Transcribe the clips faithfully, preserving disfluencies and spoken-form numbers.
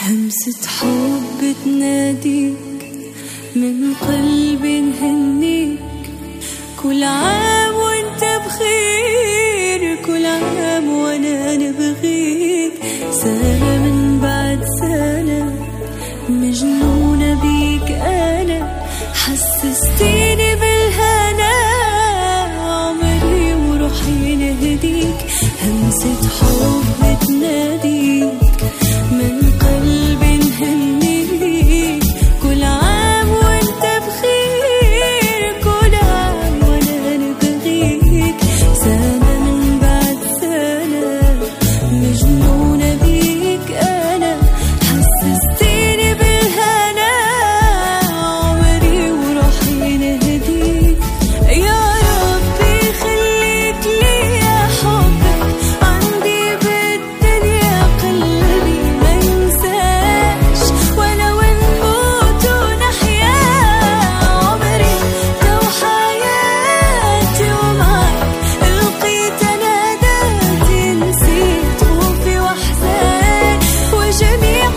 همسة حب تناديك من قلبي نهنيك، كل عام وانت بخير، كل عام وانا نبغيك. سنة من بعد سنة مجنونة بيك أنا، حسستيني بالهنا، عمري وروحي نهديك. همسة حب تناديك من قلبي نهنيك، كل عام وانت بخير، كل عام وانا نبغيك. سنة من بعد سنة مجنونة بيك أنا، حسستيني بالهنا، عمري وروحي نهديك. يا ربي خليك لي يا حبك عندي بالدنيا، قلبي ما ينساش ولو نموت ونحيا. عمري لو حياتي ومعك لقيت انا ذاتي، نسيت خوفي واحزان وجميع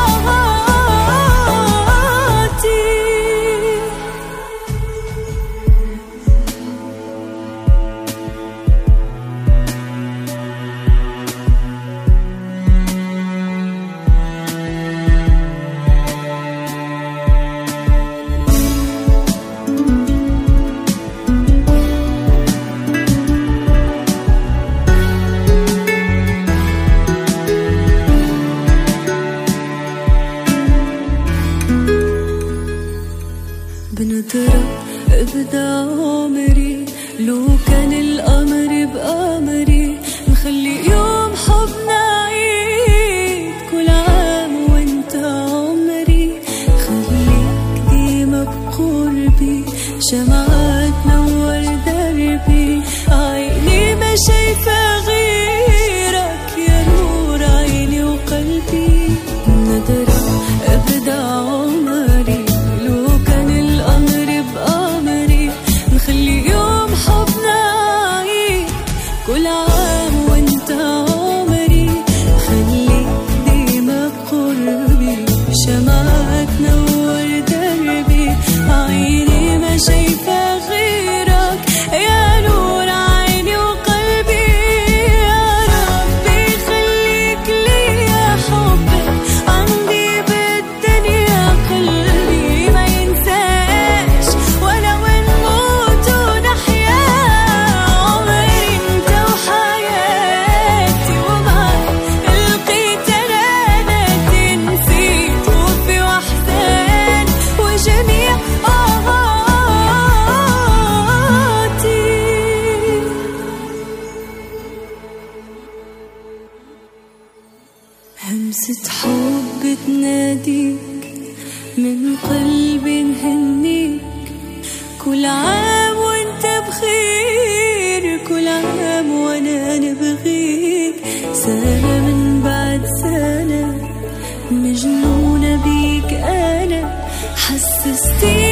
آهاتي. بنظرة ابدا عمري، لو كان القمر بقمري، نخلي يوم حبنا عيد، كل عام وانت عمري. خليك ديما بقربي، شمعة تنور دربي، عيني ما شايفة غيرك يا نور عيني وقلبي. نظرة ابدا عمري، لو كان القمر بقمري، نخلي يوم حبنا عيد، كل عام وانت عمري. خليك ديما بقربي، شمعة تنور دربي، عيني ما شايفة غيرك يا نور عيني وقلبي. يا ربي خليك لي يا حبك عندي بالدنيا، قلبي ما ينساش ولو نموت ونحيا. عمري انت وحياتي ومعك لقيت انا ذاتي، نسيت خوفي واحزان وجميع آهاتي. همسة حب تناديك من قلبي نهنيك، كل عام وانت بخير، كل عام وانا نبغيك. سنة من بعد سنة مجنونة بيك أنا، حسستيني